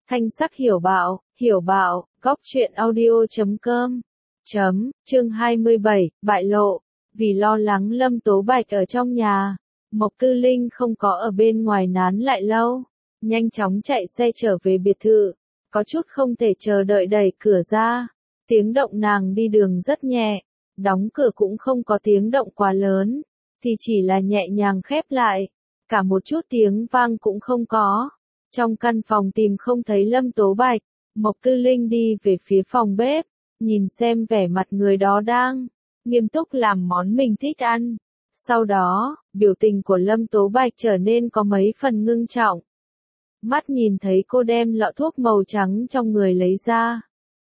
Thanh sắc hiểu bạo, góc truyện audio.com. Chương 27, bại lộ. Vì lo lắng Lâm Tố Bạch ở trong nhà, Mộc Tư Linh không có ở bên ngoài nán lại lâu, nhanh chóng chạy xe trở về biệt thự, có chút không thể chờ đợi đẩy cửa ra. Tiếng động nàng đi đường rất nhẹ, đóng cửa cũng không có tiếng động quá lớn, thì chỉ là nhẹ nhàng khép lại, cả một chút tiếng vang cũng không có. Trong căn phòng tìm không thấy Lâm Tố Bạch, Mộc Tư Linh đi về phía phòng bếp, nhìn xem vẻ mặt người đó đang nghiêm túc làm món mình thích ăn. Sau đó, biểu tình của Lâm Tố Bạch trở nên có mấy phần ngưng trọng. Mắt nhìn thấy cô đem lọ thuốc màu trắng trong người lấy ra,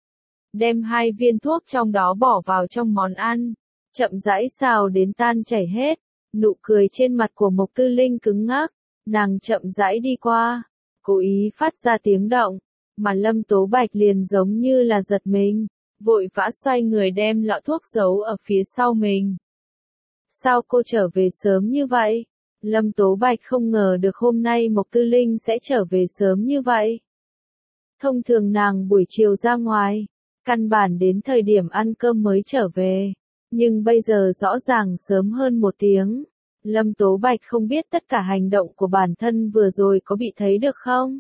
đem 2 viên thuốc trong đó bỏ vào trong món ăn, chậm rãi xào đến tan chảy hết. Nụ cười trên mặt của Mộc Tư Linh cứng ngắc, nàng chậm rãi đi qua, cố ý phát ra tiếng động, mà Lâm Tố Bạch liền giống như là giật mình, vội vã xoay người đem lọ thuốc giấu ở phía sau mình. Sao cô trở về sớm như vậy? Lâm Tố Bạch không ngờ được hôm nay Mộc Tư Linh sẽ trở về sớm như vậy. Thông thường nàng buổi chiều ra ngoài, căn bản đến thời điểm ăn cơm mới trở về, nhưng bây giờ rõ ràng sớm hơn 1 tiếng. Lâm Tố Bạch không biết tất cả hành động của bản thân vừa rồi có bị thấy được không?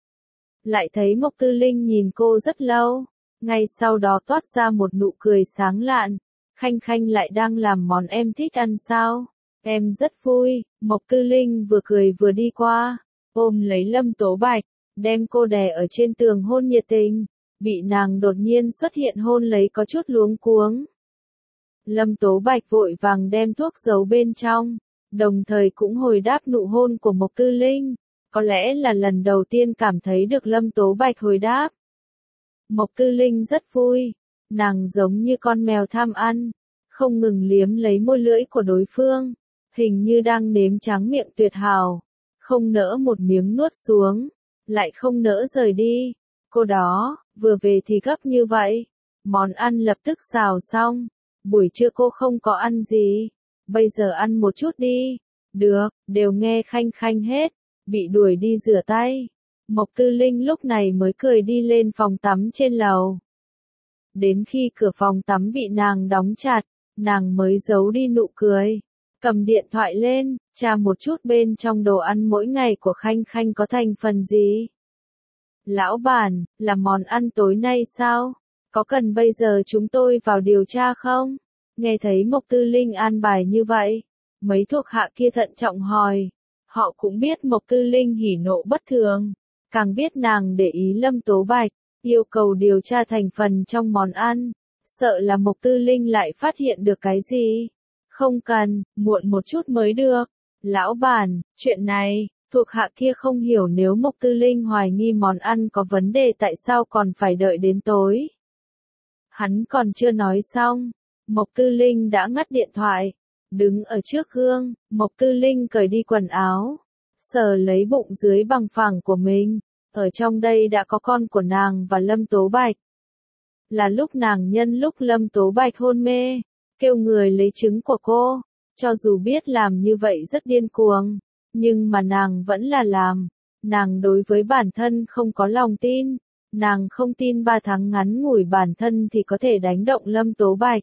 Lại thấy Mộc Tư Linh nhìn cô rất lâu, ngay sau đó toát ra một nụ cười sáng lạn. Khanh Khanh lại đang làm món em thích ăn sao? Em rất vui. Mộc Tư Linh vừa cười vừa đi qua, ôm lấy Lâm Tố Bạch, đem cô đè ở trên tường hôn nhiệt tình. Bị nàng đột nhiên xuất hiện hôn lấy có chút luống cuống. Lâm Tố Bạch vội vàng đem thuốc giấu bên trong, đồng thời cũng hồi đáp nụ hôn của Mộc Tư Linh. Có lẽ là lần đầu tiên cảm thấy được Lâm Tố Bạch hồi đáp. Mộc Tư Linh rất vui, nàng giống như con mèo tham ăn, không ngừng liếm lấy môi lưỡi của đối phương, hình như đang nếm tráng miệng tuyệt hảo, không nỡ một miếng nuốt xuống, lại không nỡ rời đi. Cô đó, vừa về thì gấp như vậy, món ăn lập tức xào xong, buổi trưa cô không có ăn gì, bây giờ ăn một chút đi. Được, đều nghe Khanh Khanh hết, bị đuổi đi rửa tay. Mộc Tư Linh lúc này mới cười đi lên phòng tắm trên lầu. Đến khi cửa phòng tắm bị nàng đóng chặt, nàng mới giấu đi nụ cười, cầm điện thoại lên, tra một chút bên trong đồ ăn mỗi ngày của Khanh Khanh có thành phần gì. Lão bản, là món ăn tối nay sao? Có cần bây giờ chúng tôi vào điều tra không? Nghe thấy Mộc Tư Linh an bài như vậy, mấy thuộc hạ kia thận trọng hỏi. Họ cũng biết Mộc Tư Linh hỉ nộ bất thường, càng biết nàng để ý Lâm Tố Bạch, yêu cầu điều tra thành phần trong món ăn, sợ là Mộc Tư Linh lại phát hiện được cái gì. Không cần, muộn một chút mới được. Lão bản, chuyện này, thuộc hạ kia không hiểu, nếu Mộc Tư Linh hoài nghi món ăn có vấn đề tại sao còn phải đợi đến tối. Hắn còn chưa nói xong, Mộc Tư Linh đã ngắt điện thoại. Đứng ở trước gương, Mộc Tư Linh cởi đi quần áo, sờ lấy bụng dưới bằng phẳng của mình. Ở trong đây đã có con của nàng và Lâm Tố Bạch. Là lúc nàng nhân lúc Lâm Tố Bạch hôn mê, kêu người lấy trứng của cô. Cho dù biết làm như vậy rất điên cuồng, nhưng mà nàng vẫn là làm. Nàng đối với bản thân không có lòng tin. Nàng không tin 3 tháng ngắn ngủi bản thân thì có thể đánh động Lâm Tố Bạch.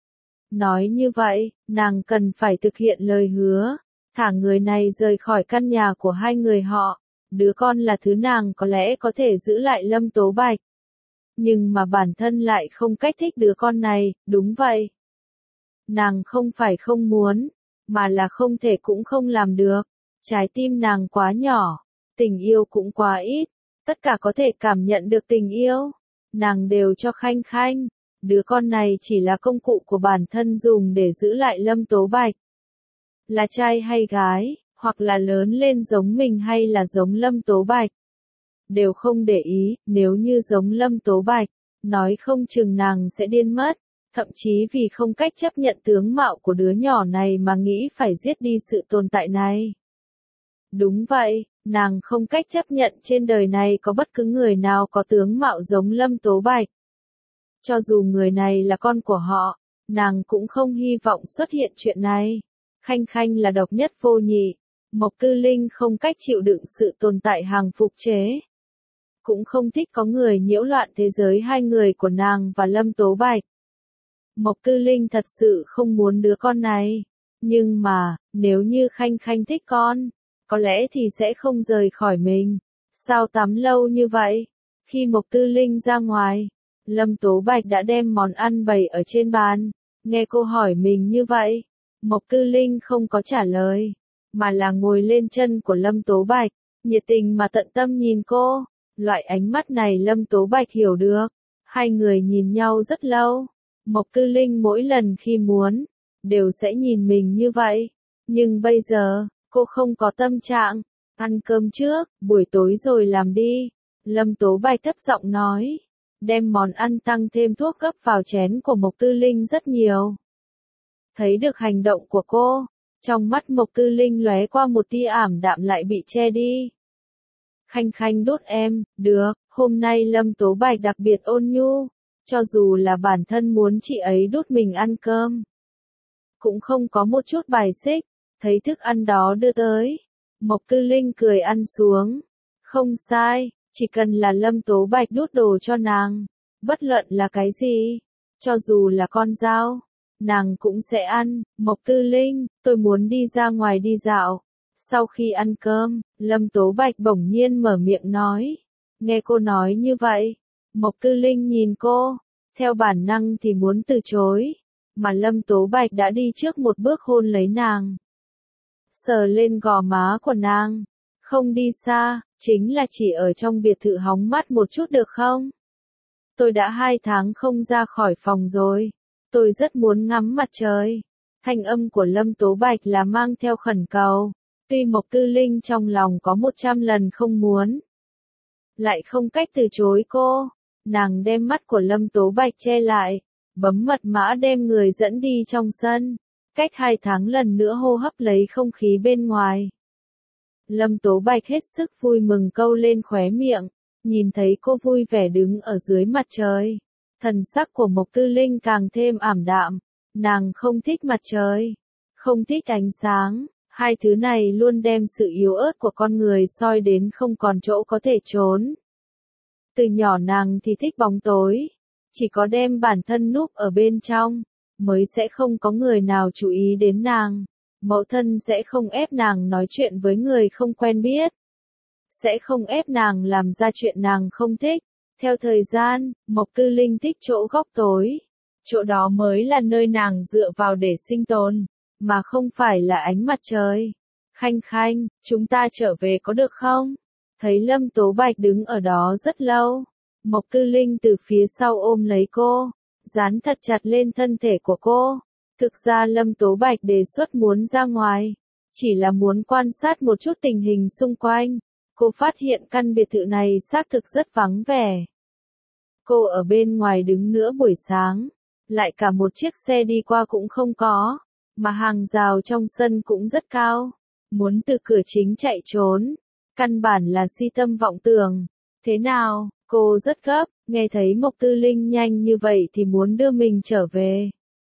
Nói như vậy, nàng cần phải thực hiện lời hứa, thả người này rời khỏi căn nhà của hai người họ. Đứa con là thứ nàng có lẽ có thể giữ lại Lâm Tố Bạch. Nhưng mà bản thân lại không cách thích đứa con này, đúng vậy. Nàng không phải không muốn, mà là không thể cũng không làm được. Trái tim nàng quá nhỏ, tình yêu cũng quá ít, tất cả có thể cảm nhận được tình yêu, nàng đều cho Khanh Khanh. Đứa con này chỉ là công cụ của bản thân dùng để giữ lại Lâm Tố Bạch. Là trai hay gái, hoặc là lớn lên giống mình hay là giống Lâm Tố Bạch, đều không để ý. Nếu như giống Lâm Tố Bạch, nói không chừng nàng sẽ điên mất, thậm chí vì không cách chấp nhận tướng mạo của đứa nhỏ này mà nghĩ phải giết đi sự tồn tại này. Đúng vậy, nàng không cách chấp nhận trên đời này có bất cứ người nào có tướng mạo giống Lâm Tố Bạch. Cho dù người này là con của họ, nàng cũng không hy vọng xuất hiện chuyện này. Khanh Khanh là độc nhất vô nhị, Mộc Tư Linh không cách chịu đựng sự tồn tại hàng phục chế. cũng không thích có người nhiễu loạn thế giới hai người của nàng và Lâm Tố Bạch. Mộc Tư Linh thật sự không muốn đứa con này, nhưng mà, nếu như Khanh Khanh thích con, có lẽ thì sẽ không rời khỏi mình. Sao tắm lâu như vậy? Khi Mộc Tư Linh ra ngoài, Lâm Tố Bạch đã đem món ăn bày ở trên bàn. Nghe cô hỏi mình như vậy, Mộc Tư Linh không có trả lời, mà là ngồi lên chân của Lâm Tố Bạch, nhiệt tình mà tận tâm nhìn cô. Loại ánh mắt này Lâm Tố Bạch hiểu được. Hai người nhìn nhau rất lâu. Mộc Tư Linh mỗi lần khi muốn, đều sẽ nhìn mình như vậy. Nhưng bây giờ, cô không có tâm trạng. Ăn cơm trước, buổi tối rồi làm đi. Lâm Tố Bạch thấp giọng nói. Đem món ăn tăng thêm thuốc gấp vào chén của Mộc Tư Linh rất nhiều. Thấy được hành động của cô, trong mắt Mộc Tư Linh lóe qua một tia ảm đạm lại bị che đi. Khanh Khanh đút em, được, hôm nay Lâm Tố Bạch đặc biệt ôn nhu, cho dù là bản thân muốn chị ấy đút mình ăn cơm. Cũng không có một chút bài xích, thấy thức ăn đó đưa tới. Mộc Tư Linh cười ăn xuống. Không sai, chỉ cần là Lâm Tố Bạch đút đồ cho nàng, bất luận là cái gì, cho dù là con dao, nàng cũng sẽ ăn. Mộc Tư Linh, tôi muốn đi ra ngoài đi dạo. Sau khi ăn cơm, Lâm Tố Bạch bỗng nhiên mở miệng nói. Nghe cô nói như vậy, Mộc Tư Linh nhìn cô, theo bản năng thì muốn từ chối, mà Lâm Tố Bạch đã đi trước một bước hôn lấy nàng. Sờ lên gò má của nàng, không đi xa, chính là chỉ ở trong biệt thự hóng mát một chút được không? Tôi đã 2 tháng không ra khỏi phòng rồi, tôi rất muốn ngắm mặt trời. Thanh âm của Lâm Tố Bạch là mang theo khẩn cầu. Tuy Mộc Tư Linh trong lòng có 100 lần không muốn, lại không cách từ chối cô, nàng đem mắt của Lâm Tố Bạch che lại, bấm mật mã đem người dẫn đi trong sân, cách 2 tháng lần nữa hô hấp lấy không khí bên ngoài. Lâm Tố Bạch hết sức vui mừng câu lên khóe miệng, nhìn thấy cô vui vẻ đứng ở dưới mặt trời. Thần sắc của Mộc Tư Linh càng thêm ảm đạm, nàng không thích mặt trời, không thích ánh sáng. Hai thứ này luôn đem sự yếu ớt của con người soi đến không còn chỗ có thể trốn. Từ nhỏ nàng thì thích bóng tối, chỉ có đem bản thân núp ở bên trong, mới sẽ không có người nào chú ý đến nàng. Mẫu thân sẽ không ép nàng nói chuyện với người không quen biết, sẽ không ép nàng làm ra chuyện nàng không thích. Theo thời gian, Mộc Tư Linh thích chỗ góc tối, chỗ đó mới là nơi nàng dựa vào để sinh tồn, mà không phải là ánh mặt trời. Khanh Khanh, chúng ta trở về có được không? Thấy Lâm Tố Bạch đứng ở đó rất lâu, Mộc Tư Linh từ phía sau ôm lấy cô, dán thật chặt lên thân thể của cô. Thực ra Lâm Tố Bạch đề xuất muốn ra ngoài, chỉ là muốn quan sát một chút tình hình xung quanh. Cô phát hiện căn biệt thự này xác thực rất vắng vẻ. Cô ở bên ngoài đứng nửa buổi sáng, lại cả một chiếc xe đi qua cũng không có, mà hàng rào trong sân cũng rất cao. Muốn từ cửa chính chạy trốn, căn bản là si tâm vọng tưởng. Thế nào, cô rất gấp, nghe thấy Mộc Tư Linh nhanh như vậy thì muốn đưa mình trở về.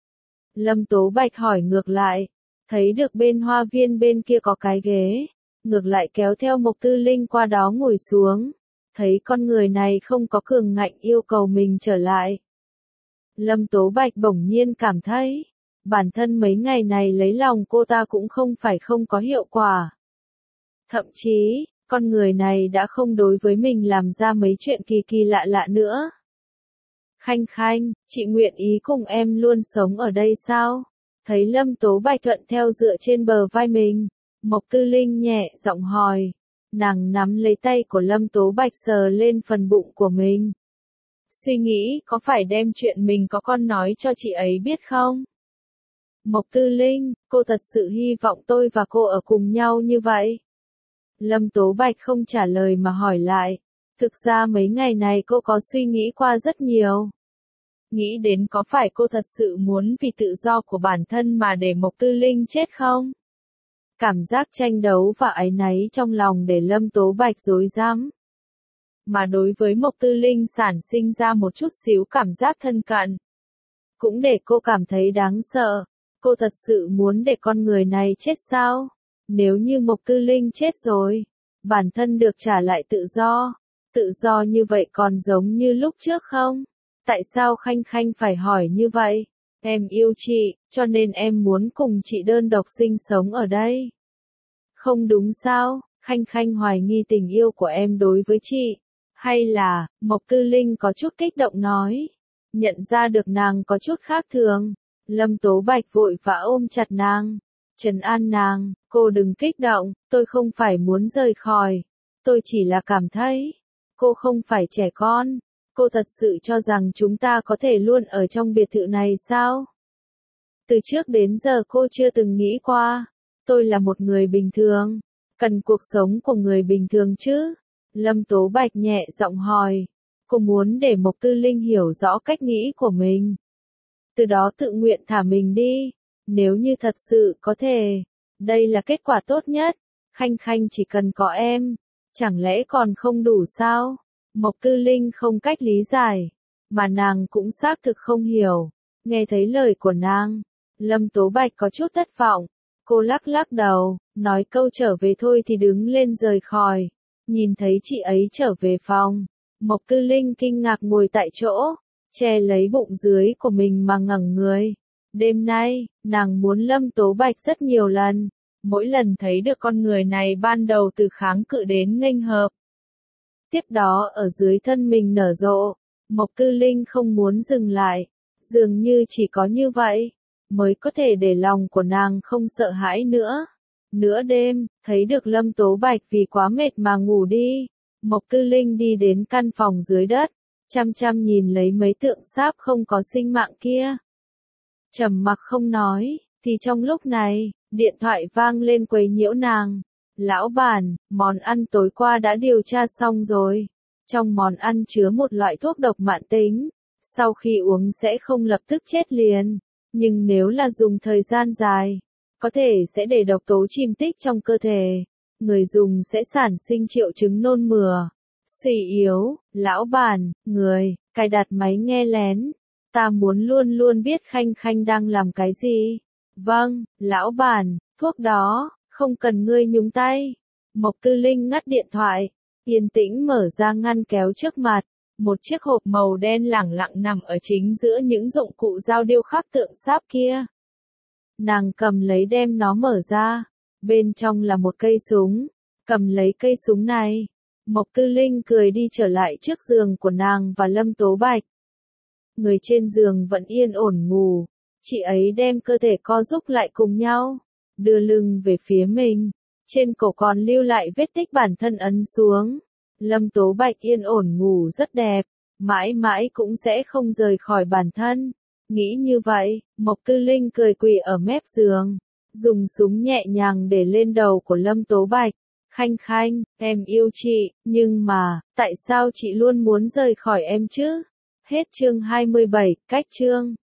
Lâm Tố Bạch hỏi ngược lại, thấy được bên hoa viên bên kia có cái ghế, ngược lại kéo theo Mộc Tư Linh qua đó ngồi xuống, thấy con người này không có cường ngạnh yêu cầu mình trở lại. Lâm Tố Bạch bỗng nhiên cảm thấy, bản thân mấy ngày này lấy lòng cô ta cũng không phải không có hiệu quả. Thậm chí, con người này đã không đối với mình làm ra mấy chuyện kỳ kỳ lạ lạ nữa. Khanh Khanh, chị nguyện ý cùng em luôn sống ở đây sao? Thấy Lâm Tố Bạch thuận theo dựa trên bờ vai mình, Mộc Tư Linh nhẹ giọng hỏi. Nàng nắm lấy tay của Lâm Tố Bạch sờ lên phần bụng của mình. Suy nghĩ có phải đem chuyện mình có con nói cho chị ấy biết không? Mộc Tư Linh, cô thật sự hy vọng tôi và cô ở cùng nhau như vậy. Lâm Tố Bạch không trả lời mà hỏi lại. Thực ra mấy ngày này cô có suy nghĩ qua rất nhiều. Nghĩ đến có phải cô thật sự muốn vì tự do của bản thân mà để Mộc Tư Linh chết không? Cảm giác tranh đấu và áy náy trong lòng để Lâm Tố Bạch rối rắm. Mà đối với Mộc Tư Linh sản sinh ra một chút xíu cảm giác thân cận. Cũng để cô cảm thấy đáng sợ. Cô thật sự muốn để con người này chết sao? Nếu như Mộc Tư Linh chết rồi, bản thân được trả lại tự do, Tự do như vậy còn giống như lúc trước không? Tại sao Khanh Khanh phải hỏi như vậy? Em yêu chị, cho nên em muốn cùng chị đơn độc sinh sống ở đây. Không đúng sao? Khanh Khanh hoài nghi tình yêu của em đối với chị. Hay là, Mộc Tư Linh có chút kích động nói. Nhận ra được nàng có chút khác thường. Lâm Tố Bạch vội vã ôm chặt nàng. Trấn an nàng, cô đừng kích động, tôi không phải muốn rời khỏi. Tôi chỉ là cảm thấy, cô không phải trẻ con. Cô thật sự cho rằng chúng ta có thể luôn ở trong biệt thự này sao? Từ trước đến giờ cô chưa từng nghĩ qua. Tôi là một người bình thường. Cần cuộc sống của người bình thường chứ? Lâm Tố Bạch nhẹ giọng hỏi. Cô muốn để Mộc Tư Linh hiểu rõ cách nghĩ của mình. Từ đó tự nguyện thả mình đi. Nếu như thật sự có thể. Đây là kết quả tốt nhất. Khanh Khanh chỉ cần có em. Chẳng lẽ còn không đủ sao? Mộc Tư Linh không cách lý giải. Mà nàng cũng xác thực không hiểu. Nghe thấy lời của nàng. Lâm Tố Bạch có chút thất vọng. Cô lắc lắc đầu, nói câu trở về thôi thì đứng lên rời khỏi. Nhìn thấy chị ấy trở về phòng. Mộc Tư Linh kinh ngạc ngồi tại chỗ, che lấy bụng dưới của mình mà ngẩng người. Đêm nay, nàng muốn Lâm Tố Bạch rất nhiều lần. Mỗi lần thấy được con người này ban đầu từ kháng cự đến nghênh hợp. Tiếp đó ở dưới thân mình nở rộ. Mộc Tư Linh không muốn dừng lại. Dường như chỉ có như vậy mới có thể để lòng của nàng không sợ hãi nữa. Nửa đêm, thấy được Lâm Tố Bạch vì quá mệt mà ngủ đi. Mộc Tư Linh đi đến căn phòng dưới đất, chăm chăm nhìn lấy mấy tượng sáp không có sinh mạng kia. Trầm mặc không nói, thì trong lúc này, điện thoại vang lên quấy nhiễu nàng. Lão bản, món ăn tối qua đã điều tra xong rồi. Trong món ăn chứa một loại thuốc độc mãn tính. Sau khi uống sẽ không lập tức chết liền. Nhưng nếu là dùng thời gian dài, có thể sẽ để độc tố chìm tích trong cơ thể. Người dùng sẽ sản sinh triệu chứng nôn mửa, suy yếu. Lão bản, người, cài đặt máy nghe lén. Ta muốn luôn luôn biết Khanh Khanh đang làm cái gì. Vâng, lão bản, thuốc đó, không cần ngươi nhúng tay. Mộc Tư Linh ngắt điện thoại, yên tĩnh mở ra ngăn kéo trước mặt. Một chiếc hộp màu đen lẳng lặng nằm ở chính giữa những dụng cụ dao điêu khắc tượng sáp kia. Nàng cầm lấy đem nó mở ra. Bên trong là một cây súng. Cầm lấy cây súng này. Mộc Tư Linh cười đi trở lại trước giường của nàng và Lâm Tố Bạch. Người trên giường vẫn yên ổn ngủ. Chị ấy đem cơ thể co rúm lại cùng nhau. Đưa lưng về phía mình. Trên cổ còn lưu lại vết tích bản thân ấn xuống. Lâm Tố Bạch yên ổn ngủ rất đẹp. Mãi mãi cũng sẽ không rời khỏi bản thân. Nghĩ như vậy, Mộc Tư Linh cười quỳ ở mép giường. Dùng súng nhẹ nhàng để lên đầu của Lâm Tố Bạch. Khanh Khanh, em yêu chị, nhưng mà, tại sao chị luôn muốn rời khỏi em chứ? Hết chương 27, cách chương.